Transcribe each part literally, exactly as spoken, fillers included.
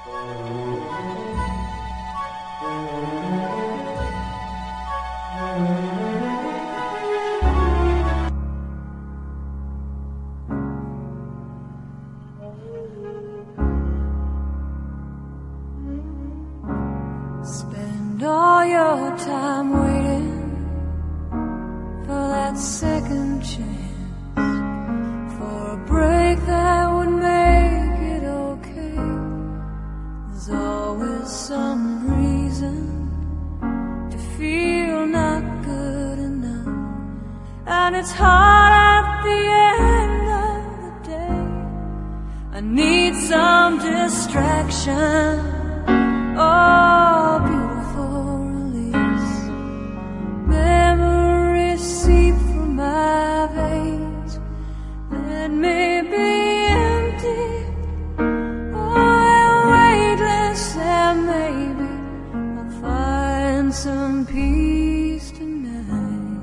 Spend all your time waiting for that second chance, for a break that would make it okay. There's always some reason to feel not good enough, and it's hard at the end of the day. I need some distraction. Oh, beautiful release. Memories seep from my veins. Let me be empty. Oh, weightless, and maybe I'll find some peace tonight.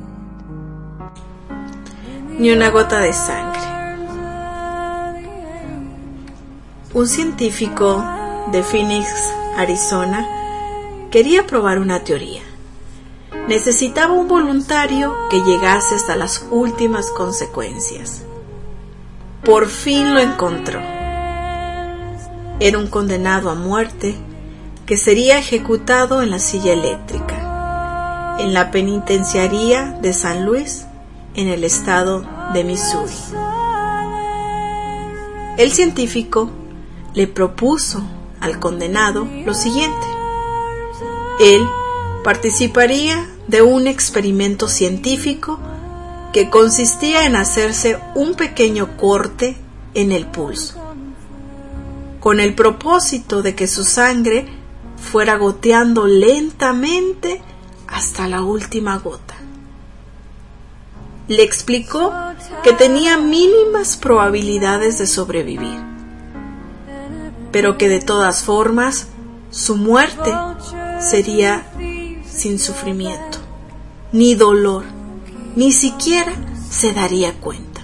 Ni una gota de sangre. Un científico de Phoenix, Arizona, quería probar una teoría. Necesitaba un voluntario que llegase hasta las últimas consecuencias. Por fin lo encontró. Era un condenado a muerte que sería ejecutado en la silla eléctrica, en la penitenciaría de San Luis, en el estado de Missouri. El científico le propuso al condenado lo siguiente: él participaría de un experimento científico que consistía en hacerse un pequeño corte en el pulso, con el propósito de que su sangre fuera goteando lentamente hasta la última gota. Le explicó que tenía mínimas probabilidades de sobrevivir, pero que de todas formas su muerte sería sin sufrimiento, ni dolor, ni siquiera se daría cuenta.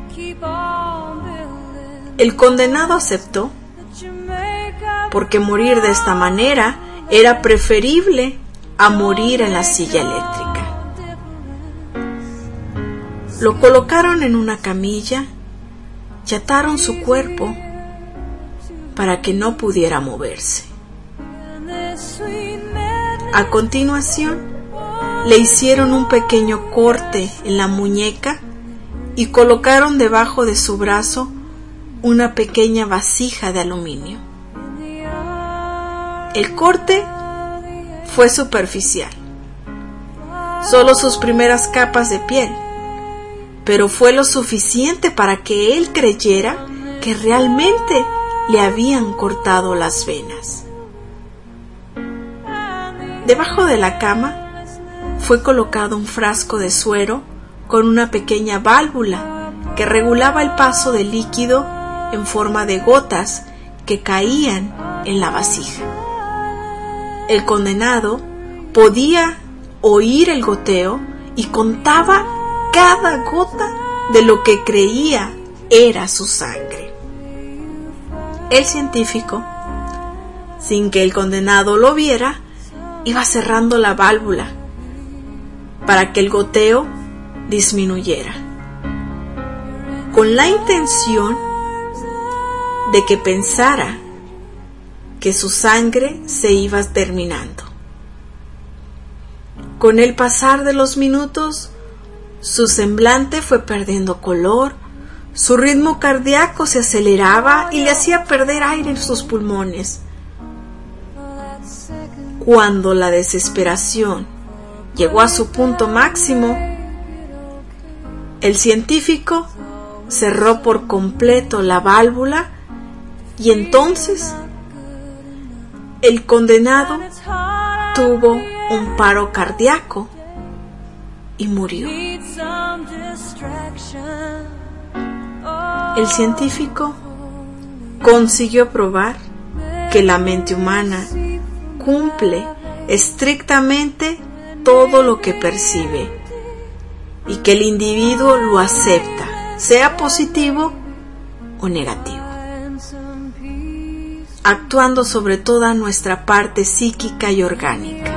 El condenado aceptó, porque morir de esta manera era preferible a morir en la silla eléctrica. Lo colocaron en una camilla y ataron su cuerpo para que no pudiera moverse. A continuación, le hicieron un pequeño corte en la muñeca y colocaron debajo de su brazo una pequeña vasija de aluminio. El corte fue superficial, solo sus primeras capas de piel, pero fue lo suficiente para que él creyera que realmente le habían cortado las venas. Debajo de la cama fue colocado un frasco de suero con una pequeña válvula que regulaba el paso del líquido en forma de gotas que caían en la vasija. El condenado podía oír el goteo y contaba cada gota de lo que creía era su sangre. El científico, sin que el condenado lo viera, iba cerrando la válvula para que el goteo disminuyera, con la intención de que pensara que su sangre se iba terminando. Con el pasar de los minutos, su semblante fue perdiendo color, su ritmo cardíaco se aceleraba y le hacía perder aire en sus pulmones. Cuando la desesperación llegó a su punto máximo, el científico cerró por completo la válvula y entonces el condenado tuvo un paro cardíaco y murió. El científico consiguió probar que la mente humana cumple estrictamente todo lo que percibe y que el individuo lo acepta, sea positivo o negativo. actuando sobre toda nuestra parte psíquica y orgánica.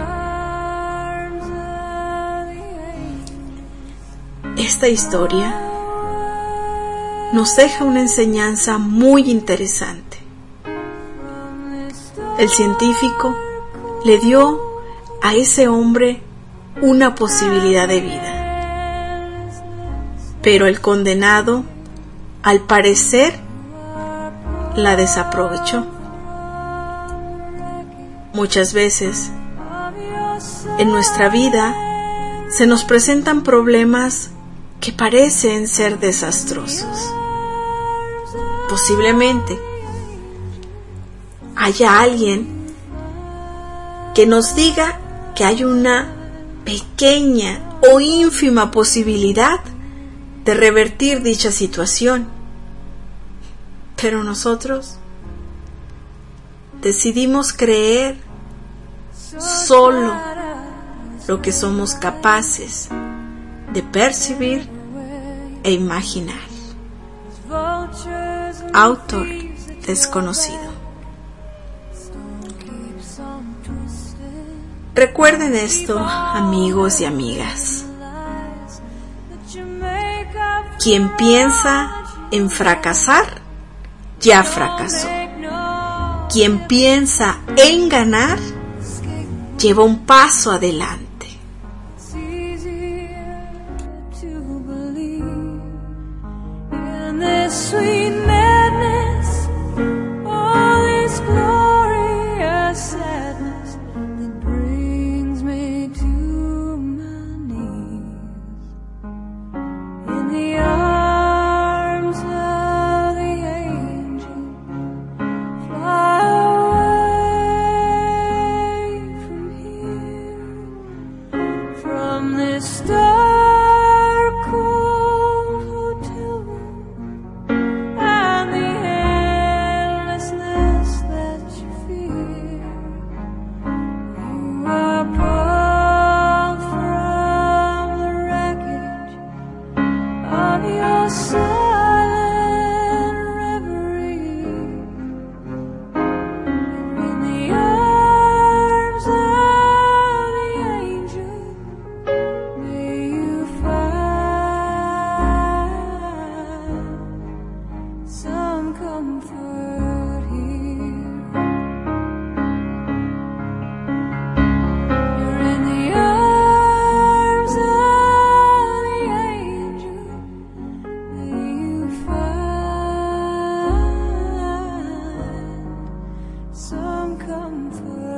Esta historia nos deja una enseñanza muy interesante. El científico le dio a ese hombre una posibilidad de vida, pero el condenado, al parecer, la desaprovechó. Muchas veces en nuestra vida se nos presentan problemas que parecen ser desastrosos. Posiblemente haya alguien que nos diga que hay una pequeña o ínfima posibilidad de revertir dicha situación, pero nosotros decidimos creer solo lo que somos capaces de percibir e imaginar. Autor desconocido. Recuerden esto, amigos y amigas. Quien piensa en fracasar, ya fracasó. Quien piensa en ganar, lleva un paso adelante. Sweet madness, all this glorious sadness that brings me to my knees in the arms of the angel. Fly away from here, from this dark cold hotel room. Some comfort.